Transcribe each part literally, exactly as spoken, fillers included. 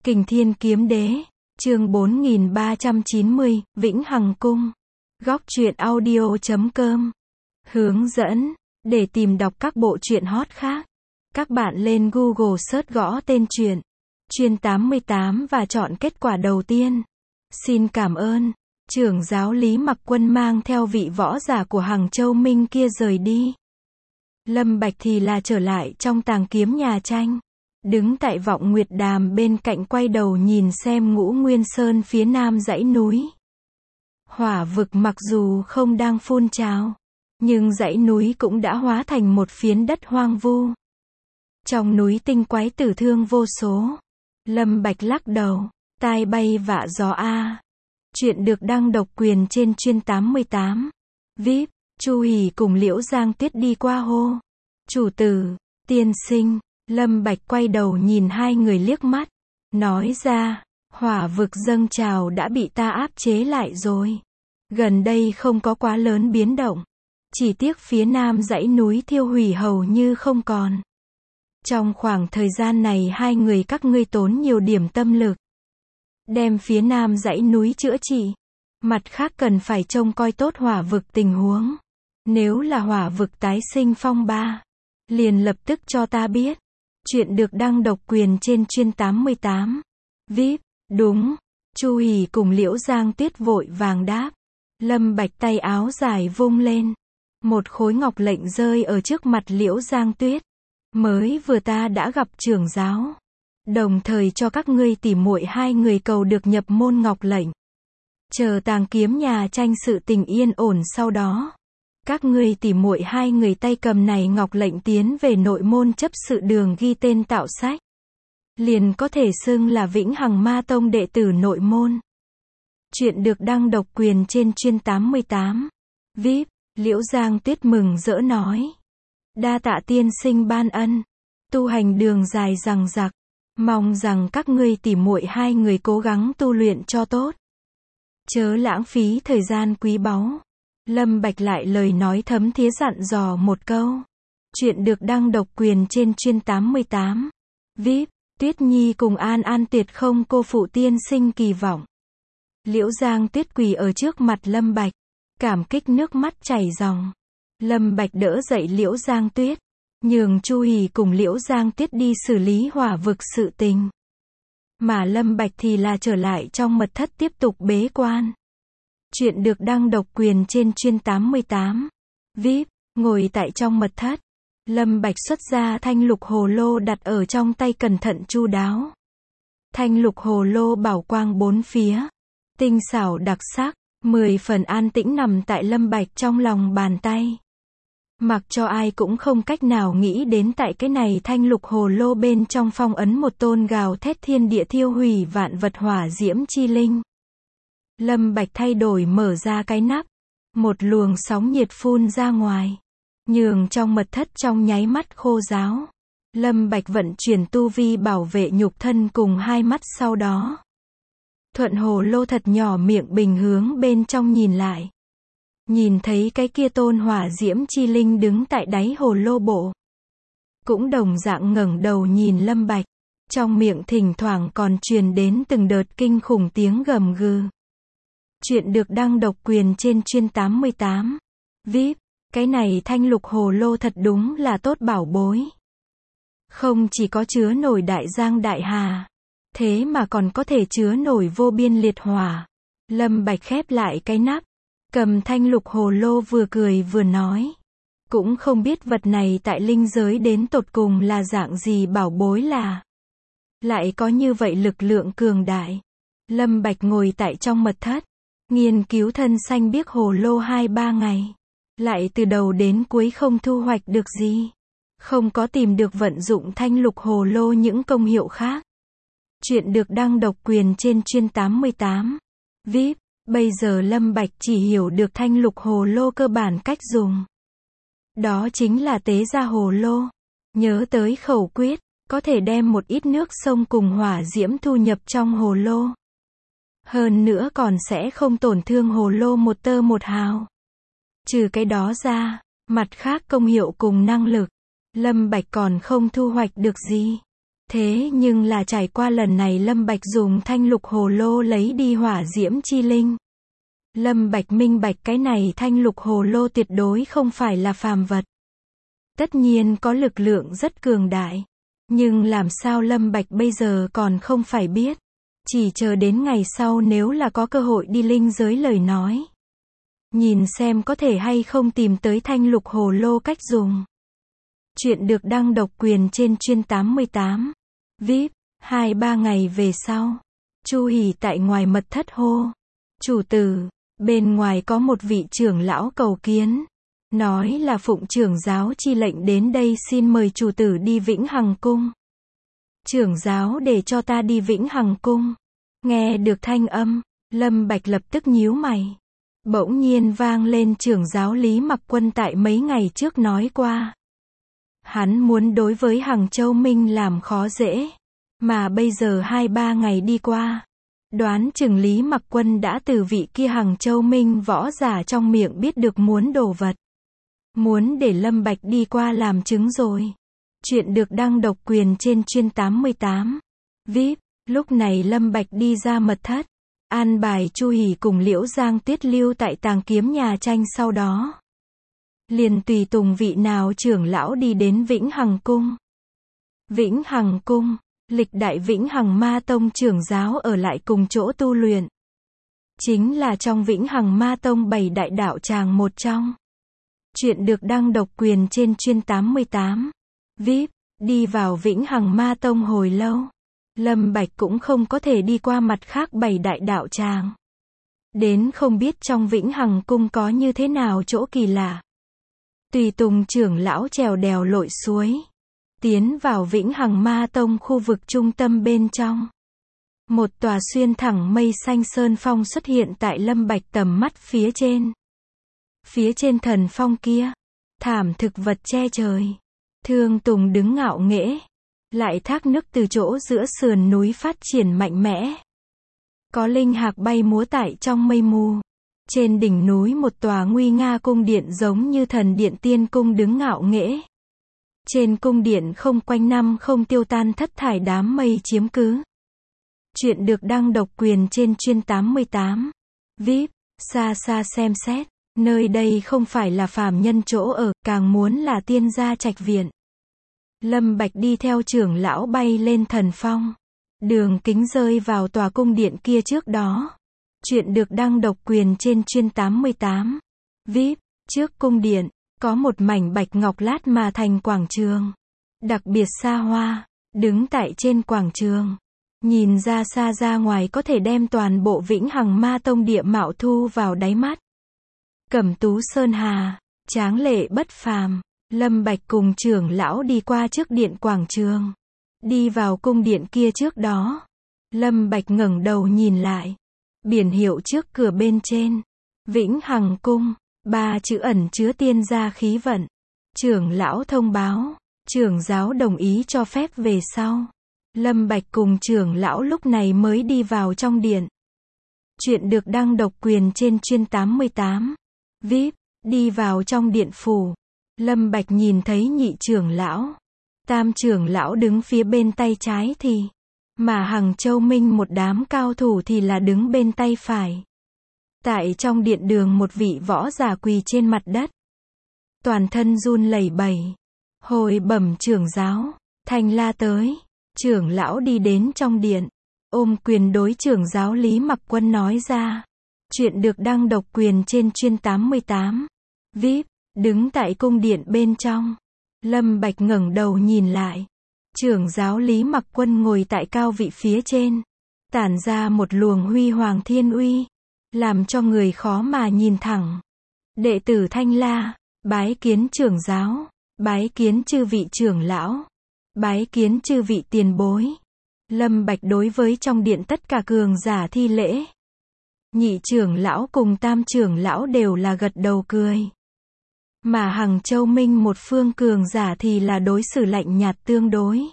Kình Thiên Kiếm Đế, chương bốn nghìn ba trăm chín mươi, Vĩnh Hằng Cung. Góc truyện audio chấm com. Hướng dẫn, để tìm đọc các bộ truyện hot khác, các bạn lên Google search gõ tên truyện Chuyên tám mươi tám và chọn kết quả đầu tiên. Xin cảm ơn. Trưởng giáo Lý Mặc Quân mang theo vị võ giả của Hằng Châu Minh kia rời đi. Lâm Bạch thì là trở lại trong tàng kiếm nhà tranh. Đứng tại Vọng Nguyệt Đàm bên cạnh quay đầu nhìn xem Ngũ Nguyên Sơn phía nam dãy núi. Hỏa vực mặc dù không đang phun trào, nhưng dãy núi cũng đã hóa thành một phiến đất hoang vu. Trong núi tinh quái tử thương vô số. Lâm Bạch lắc đầu, tai bay vạ gió a. Chuyện được đăng độc quyền trên Chuyên tám mươi tám. vê i pê, Chu Hỉ cùng Liễu Giang Tuyết đi qua hô. Chủ tử, tiên sinh. Lâm Bạch quay đầu nhìn hai người liếc mắt, nói ra, hỏa vực dâng trào đã bị ta áp chế lại rồi. Gần đây không có quá lớn biến động, chỉ tiếc phía nam dãy núi thiêu hủy hầu như không còn. Trong khoảng thời gian này hai người các ngươi tốn nhiều điểm tâm lực, đem phía nam dãy núi chữa trị. Mặt khác cần phải trông coi tốt hỏa vực tình huống. Nếu là hỏa vực tái sinh phong ba, liền lập tức cho ta biết. Chuyện được đăng độc quyền trên Chuyên tám mươi tám. vê i pê, đúng. Chu Hỉ cùng Liễu Giang Tuyết vội vàng đáp. Lâm Bạch tay áo dài vung lên. Một khối ngọc lệnh rơi ở trước mặt Liễu Giang Tuyết. Mới vừa ta đã gặp trưởng giáo. Đồng thời cho các ngươi tỉ muội hai người cầu được nhập môn ngọc lệnh. Chờ tàng kiếm nhà tranh sự tình yên ổn sau đó. Các ngươi tỉ muội hai người tay cầm này ngọc lệnh tiến về nội môn chấp sự đường ghi tên tạo sách. Liền có thể xưng là Vĩnh Hằng Ma Tông đệ tử nội môn. Chuyện được đăng độc quyền trên Chuyên tám mươi tám. vê i pê, Liễu Giang Tuyết mừng rỡ nói. Đa tạ tiên sinh ban ân. Tu hành đường dài dằng dặc. Mong rằng các ngươi tỉ muội hai người cố gắng tu luyện cho tốt. Chớ lãng phí thời gian quý báu. Lâm Bạch lại lời nói thấm thía dặn dò một câu. Chuyện được đăng độc quyền trên Chuyên tám mươi tám. vê i pê, Tuyết Nhi cùng An An tuyệt không cô phụ tiên sinh kỳ vọng. Liễu Giang Tuyết quỳ ở trước mặt Lâm Bạch, cảm kích nước mắt chảy ròng. Lâm Bạch đỡ dậy Liễu Giang Tuyết, nhường Chu Hỉ cùng Liễu Giang Tuyết đi xử lý hỏa vực sự tình. Mà Lâm Bạch thì là trở lại trong mật thất tiếp tục bế quan. Chuyện được đăng độc quyền trên Chuyên tám mươi tám. vê i pê, ngồi tại trong mật thất. Lâm Bạch xuất ra thanh lục hồ lô đặt ở trong tay cẩn thận chu đáo. Thanh lục hồ lô bảo quang bốn phía. Tinh xảo đặc sắc, mười phần an tĩnh nằm tại Lâm Bạch trong lòng bàn tay. Mặc cho ai cũng không cách nào nghĩ đến tại cái này thanh lục hồ lô bên trong phong ấn một tôn gào thét thiên địa thiêu hủy vạn vật hỏa diễm chi linh. Lâm Bạch thay đổi mở ra cái nắp. Một luồng sóng nhiệt phun ra ngoài. Nhường trong mật thất trong nháy mắt khô ráo. Lâm Bạch vận chuyển tu vi bảo vệ nhục thân cùng hai mắt sau đó. Thuận hồ lô thật nhỏ miệng bình hướng bên trong nhìn lại. Nhìn thấy cái kia tôn hỏa diễm chi linh đứng tại đáy hồ lô bộ. Cũng đồng dạng ngẩng đầu nhìn Lâm Bạch. Trong miệng thỉnh thoảng còn truyền đến từng đợt kinh khủng tiếng gầm gừ. Chuyện được đăng độc quyền trên Chuyên tám mươi tám. vê i pê, cái này thanh lục hồ lô thật đúng là tốt bảo bối. Không chỉ có chứa nổi đại giang đại hà, thế mà còn có thể chứa nổi vô biên liệt hỏa. Lâm Bạch khép lại cái nắp, cầm thanh lục hồ lô vừa cười vừa nói. Cũng không biết vật này tại linh giới đến tột cùng là dạng gì bảo bối là. Lại có như vậy lực lượng cường đại. Lâm Bạch ngồi tại trong mật thất. Nghiên cứu thân xanh biếc hồ lô hai ba ngày. Lại từ đầu đến cuối không thu hoạch được gì. Không có tìm được vận dụng thanh lục hồ lô những công hiệu khác. Chuyện được đăng độc quyền trên Chuyên tám mươi tám. vê i pê, bây giờ Lâm Bạch chỉ hiểu được thanh lục hồ lô cơ bản cách dùng. Đó chính là tế ra hồ lô. Nhớ tới khẩu quyết, có thể đem một ít nước sông cùng hỏa diễm thu nhập trong hồ lô. Hơn nữa còn sẽ không tổn thương hồ lô một tơ một hào. Trừ cái đó ra, mặt khác công hiệu cùng năng lực, Lâm Bạch còn không thu hoạch được gì. Thế nhưng là trải qua lần này Lâm Bạch dùng thanh lục hồ lô lấy đi hỏa diễm chi linh. Lâm Bạch minh bạch cái này thanh lục hồ lô tuyệt đối không phải là phàm vật. Tất nhiên có lực lượng rất cường đại. Nhưng làm sao Lâm Bạch bây giờ còn không phải biết. Chỉ chờ đến ngày sau nếu là có cơ hội đi linh giới lời nói. Nhìn xem có thể hay không tìm tới thanh lục hồ lô cách dùng. Chuyện được đăng độc quyền trên chuyên tám mươi tám. vê i pê, hai ba ngày về sau. Chu Hỉ tại ngoài mật thất hô. Chủ tử, bên ngoài có một vị trưởng lão cầu kiến. Nói là phụng trưởng giáo chi lệnh đến đây xin mời chủ tử đi Vĩnh Hằng Cung. Trưởng giáo để cho ta đi Vĩnh Hằng Cung. Nghe được thanh âm, Lâm Bạch lập tức nhíu mày. Bỗng nhiên vang lên trưởng giáo Lý Mặc Quân tại mấy ngày trước nói qua. Hắn muốn đối với Hằng Châu Minh làm khó dễ. Mà bây giờ hai ba ngày đi qua. Đoán chừng Lý Mặc Quân đã từ vị kia Hằng Châu Minh võ giả trong miệng biết được muốn đồ vật. Muốn để Lâm Bạch đi qua làm chứng rồi. Chuyện được đăng độc quyền trên chuyên tám mươi tám. vê i pê, lúc này Lâm Bạch đi ra mật thất. An bài Chu Hỉ cùng Liễu Giang Tuyết lưu tại tàng kiếm nhà tranh sau đó. Liền tùy tùng vị nào trưởng lão đi đến Vĩnh Hằng Cung. Vĩnh Hằng Cung, lịch đại Vĩnh Hằng Ma Tông trưởng giáo ở lại cùng chỗ tu luyện. Chính là trong Vĩnh Hằng Ma Tông bảy đại đạo tràng một trong. Chuyện được đăng độc quyền trên chuyên tám mươi tám. vê i pê, đi vào Vĩnh Hằng Ma Tông hồi lâu. Lâm Bạch cũng không có thể đi qua mặt khác bảy đại đạo tràng. Đến không biết trong Vĩnh Hằng Cung có như thế nào chỗ kỳ lạ. Tùy tùng trưởng lão trèo đèo lội suối. Tiến vào Vĩnh Hằng Ma Tông khu vực trung tâm bên trong. Một tòa xuyên thẳng mây xanh sơn phong xuất hiện tại Lâm Bạch tầm mắt phía trên. Phía trên thần phong kia, thảm thực vật che trời. Thương tùng đứng ngạo nghễ. Lại thác nước từ chỗ giữa sườn núi phát triển mạnh mẽ. Có linh hạc bay múa tại trong mây mù. Trên đỉnh núi một tòa nguy nga cung điện giống như thần điện tiên cung đứng ngạo nghễ. Trên cung điện không quanh năm không tiêu tan thất thải đám mây chiếm cứ. Chuyện được đăng độc quyền trên chuyên tám mươi tám. vê i pê, xa xa xem xét. Nơi đây không phải là phàm nhân chỗ ở, càng muốn là tiên gia trạch viện. Lâm Bạch đi theo trưởng lão bay lên thần phong. Đường kính rơi vào tòa cung điện kia trước đó. Chuyện được đăng độc quyền trên chuyên tám mươi tám. vê i pê, trước cung điện, có một mảnh bạch ngọc lát mà thành quảng trường. Đặc biệt xa hoa, đứng tại trên quảng trường. Nhìn ra xa ra ngoài có thể đem toàn bộ Vĩnh Hằng Ma Tông địa mạo thu vào đáy mắt. Cẩm tú sơn hà, tráng lệ bất phàm. Lâm Bạch cùng trưởng lão đi qua trước điện quảng trường. Đi vào cung điện kia trước đó. Lâm Bạch ngẩng đầu nhìn lại. Biển hiệu trước cửa bên trên. Vĩnh Hằng Cung. Ba chữ ẩn chứa tiên gia khí vận. Trưởng lão thông báo. Trưởng giáo đồng ý cho phép về sau. Lâm Bạch cùng trưởng lão lúc này mới đi vào trong điện. Chuyện được đăng độc quyền trên chuyên tám mươi tám. vê i pê, đi vào trong điện phủ. Lâm Bạch nhìn thấy nhị trưởng lão. Tam trưởng lão đứng phía bên tay trái thì. Mà Hằng Châu Minh một đám cao thủ thì là đứng bên tay phải. Tại trong điện đường một vị võ giả quỳ trên mặt đất. Toàn thân run lẩy bẩy. Hồi bẩm trưởng giáo. Thanh la tới. Trưởng lão đi đến trong điện. Ôm quyền đối trưởng giáo Lý Mặc Quân nói ra. Chuyện được đăng độc quyền trên chuyên tám mươi tám. vê i pê, đứng tại cung điện bên trong. Lâm Bạch ngẩng đầu nhìn lại. Trưởng giáo Lý Mặc Quân ngồi tại cao vị phía trên. Tản ra một luồng huy hoàng thiên uy. Làm cho người khó mà nhìn thẳng. Đệ tử Thanh La, bái kiến trưởng giáo. Bái kiến chư vị trưởng lão. Bái kiến chư vị tiền bối. Lâm Bạch đối với trong điện tất cả cường giả thi lễ. Nhị trưởng lão cùng tam trưởng lão đều là gật đầu cười. Mà Hằng Châu Minh một phương cường giả thì là đối xử lạnh nhạt tương đối.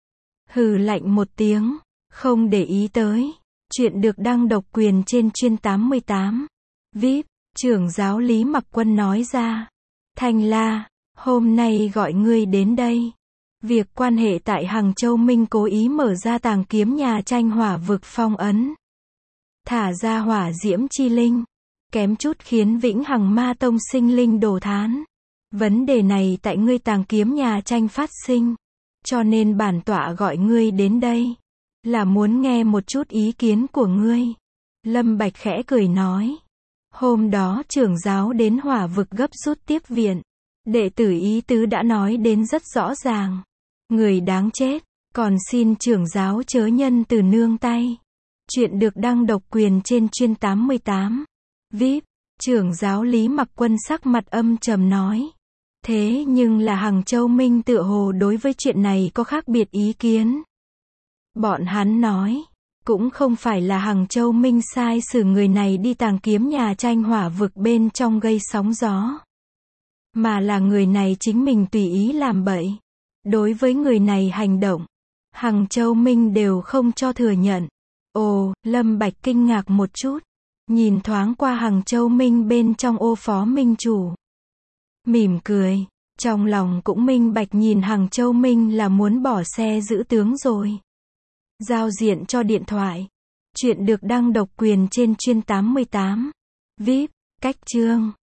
Hừ lạnh một tiếng, không để ý tới. Chuyện được đăng độc quyền trên chuyên tám mươi tám. vê i pê, trưởng giáo Lý Mặc Quân nói ra. Thanh La, hôm nay gọi ngươi đến đây. Việc quan hệ tại Hằng Châu Minh cố ý mở ra tàng kiếm nhà tranh hỏa vực phong ấn. Thả ra hỏa diễm chi linh. Kém chút khiến Vĩnh Hằng Ma Tông sinh linh đổ thán. Vấn đề này tại ngươi tàng kiếm nhà tranh phát sinh. Cho nên bản tọa gọi ngươi đến đây. Là muốn nghe một chút ý kiến của ngươi. Lâm Bạch khẽ cười nói. Hôm đó trưởng giáo đến hỏa vực gấp rút tiếp viện. Đệ tử ý tứ đã nói đến rất rõ ràng. Người đáng chết, còn xin trưởng giáo chớ nhân từ nương tay. Chuyện được đăng độc quyền trên chuyên tám mươi tám. vê i pê, trưởng giáo Lý Mặc Quân sắc mặt âm trầm nói. Thế nhưng là Hằng Châu Minh tựa hồ đối với chuyện này có khác biệt ý kiến. Bọn hắn nói, cũng không phải là Hằng Châu Minh sai xử người này đi tàng kiếm nhà tranh hỏa vực bên trong gây sóng gió. Mà là người này chính mình tùy ý làm bậy. Đối với người này hành động, Hằng Châu Minh đều không cho thừa nhận. Ồ, Lâm Bạch kinh ngạc một chút. Nhìn thoáng qua Hằng Châu Minh bên trong ô phó minh chủ. Mỉm cười, trong lòng cũng minh bạch nhìn Hằng Châu Minh là muốn bỏ xe giữ tướng rồi. Giao diện cho điện thoại. Chuyện được đăng độc quyền trên chuyên tám mươi tám. vê i pê, cách chương.